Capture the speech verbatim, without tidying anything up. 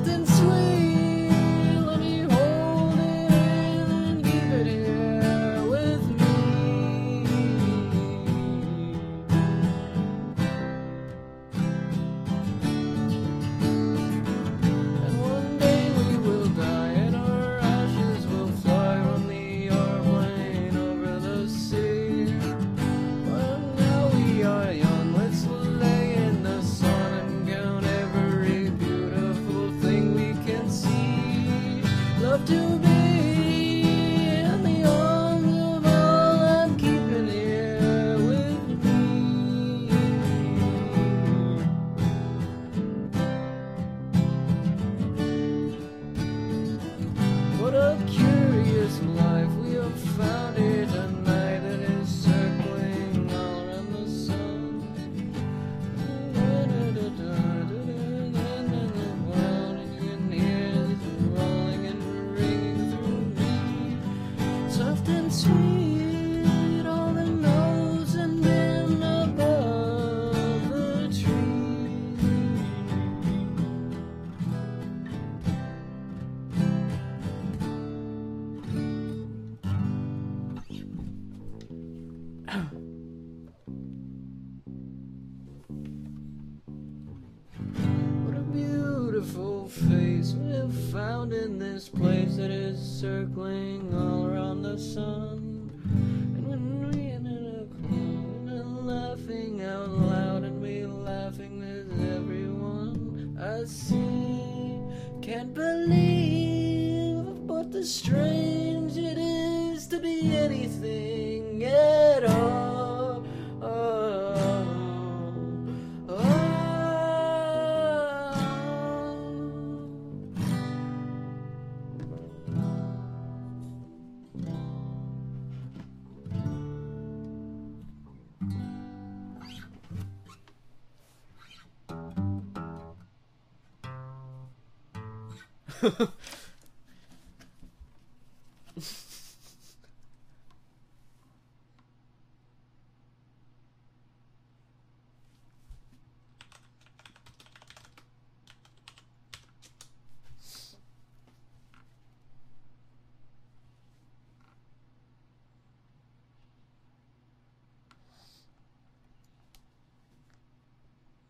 soft and sweet. Let me hold it and keep it here with me. And one day we will die and our ashes will fly on the airplane over the sea. But now we are young, let's lay in the sun and count every beautiful thing we can see. Love to be in the arms of all I'm keeping here with me. What a curious life we have found here tonight that is circling all around the sun. And you can hear this rolling and ringing through me. Soft and sweet, all the nose and then above the tree. What a beautiful face we have found in this place that is circling all around the sun. And when we ended up crying and laughing out loud and me laughing with everyone I see, can't believe what the strange it is to be anything at all. Oh, oh.